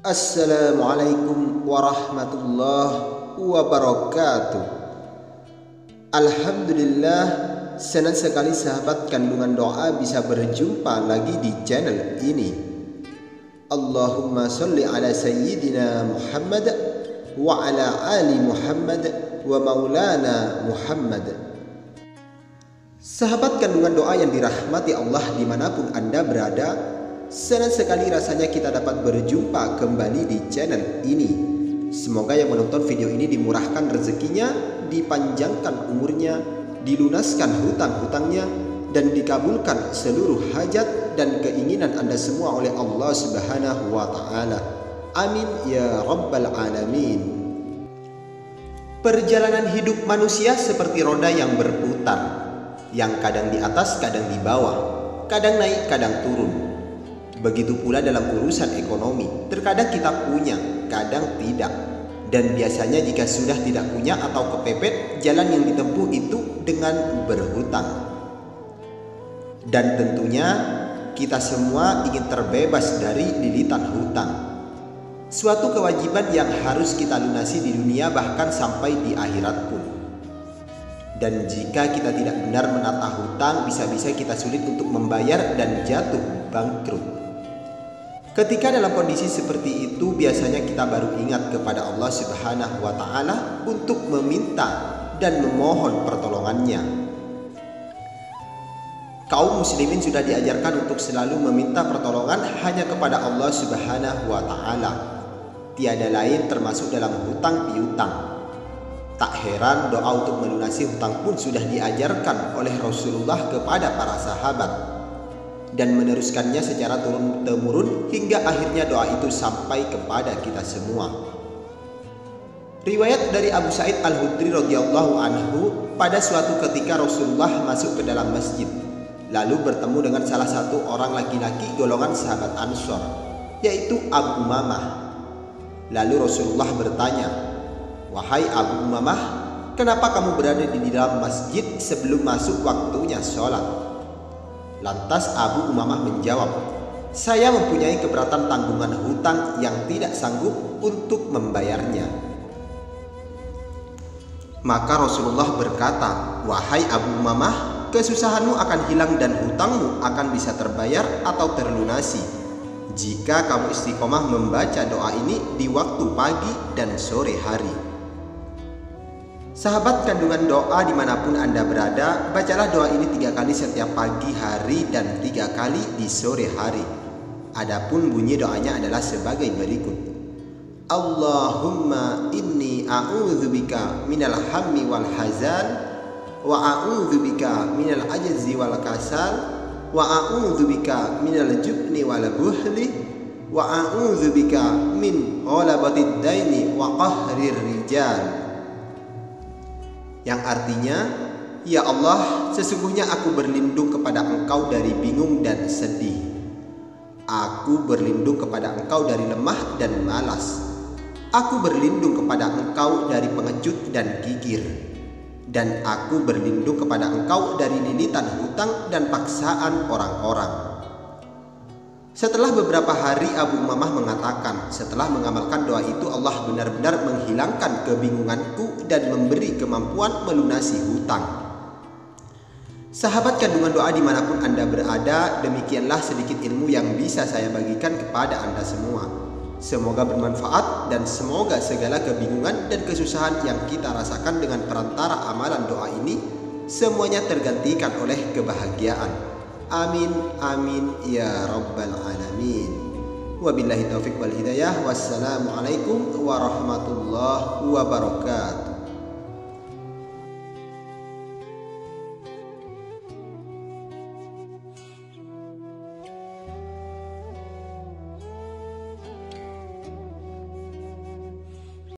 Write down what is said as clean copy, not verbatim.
Assalamualaikum warahmatullahi wabarakatuh. Alhamdulillah, senang sekali sahabat kandungan doa bisa berjumpa lagi di channel ini. Allahumma sholli ala sayyidina Muhammad wa ala ali Muhammad wa maulana Muhammad. Sahabat kandungan doa yang dirahmati Allah dimanapun Anda berada, senang sekali rasanya kita dapat berjumpa kembali di channel ini. Semoga yang menonton video ini dimurahkan rezekinya, dipanjangkan umurnya, dilunaskan hutang-hutangnya, dan dikabulkan seluruh hajat dan keinginan Anda semua oleh Allah Subhanahu wa Ta'ala. Amin ya Rabbal Alamin. Perjalanan hidup manusia seperti roda yang berputar, yang kadang di atas, kadang di bawah, kadang naik, kadang turun. Begitu pula dalam urusan ekonomi, terkadang kita punya, kadang tidak. Dan biasanya jika sudah tidak punya atau kepepet, jalan yang ditempuh itu dengan berhutang. Dan tentunya kita semua ingin terbebas dari lilitan hutang. Suatu kewajiban yang harus kita lunasi di dunia bahkan sampai di akhirat pun. Dan jika kita tidak benar menata hutang, bisa-bisa kita sulit untuk membayar dan jatuh bangkrut. Ketika dalam kondisi seperti itu, biasanya kita baru ingat kepada Allah Subhanahu wa Ta'ala untuk meminta dan memohon pertolongannya. Kaum muslimin sudah diajarkan untuk selalu meminta pertolongan hanya kepada Allah Subhanahu wa Ta'ala. Tiada lain termasuk dalam hutang piutang. Tak heran doa untuk melunasi hutang pun sudah diajarkan oleh Rasulullah kepada para sahabat, dan meneruskannya secara turun-temurun hingga akhirnya doa itu sampai kepada kita semua. Riwayat dari Abu Sa'id Al-Khudri radhiyallahu anhu, pada suatu ketika Rasulullah masuk ke dalam masjid, lalu bertemu dengan salah satu orang laki-laki golongan sahabat Ansor, yaitu Abu Umamah. Lalu Rasulullah bertanya, "Wahai Abu Umamah, kenapa kamu berada di dalam masjid sebelum masuk waktunya sholat?" Lantas Abu Umamah menjawab, "Saya mempunyai keberatan tanggungan hutang yang tidak sanggup untuk membayarnya." Maka Rasulullah berkata, "Wahai Abu Umamah, kesusahanmu akan hilang dan hutangmu akan bisa terbayar atau terlunasi jika kamu istiqomah membaca doa ini di waktu pagi dan sore hari." Sahabat kandungan doa dimanapun Anda berada, bacalah doa ini 3 kali setiap pagi hari dan 3 kali di sore hari. Adapun bunyi doanya adalah sebagai berikut. Allahumma inni a'udzubika minal hammi wal hazan, wa a'udzubika minal ajzi wal kasal, wa a'udzubika minal jubni wal buhli, wa a'udzubika min ghalabatid daini wa qahrir rijal. Yang artinya, "Ya Allah, sesungguhnya aku berlindung kepada Engkau dari bingung dan sedih. Aku berlindung kepada Engkau dari lemah dan malas. Aku berlindung kepada Engkau dari pengecut dan gigir. Dan aku berlindung kepada Engkau dari lilitan hutang dan paksaan orang-orang." Setelah beberapa hari, Abu Umamah mengatakan, "Setelah mengamalkan doa itu, Allah benar-benar menghilangkan kebingunganku dan memberi kemampuan melunasi hutang." Sahabat kandungan doa dimanapun Anda berada, demikianlah sedikit ilmu yang bisa saya bagikan kepada Anda semua. Semoga bermanfaat dan semoga segala kebingungan dan kesusahan yang kita rasakan dengan perantara amalan doa ini semuanya tergantikan oleh kebahagiaan. Amin, amin ya Rabbal Alamin. Wabillahi taufiq wal hidayah. Wassalamualaikum warahmatullahi wabarakatuh.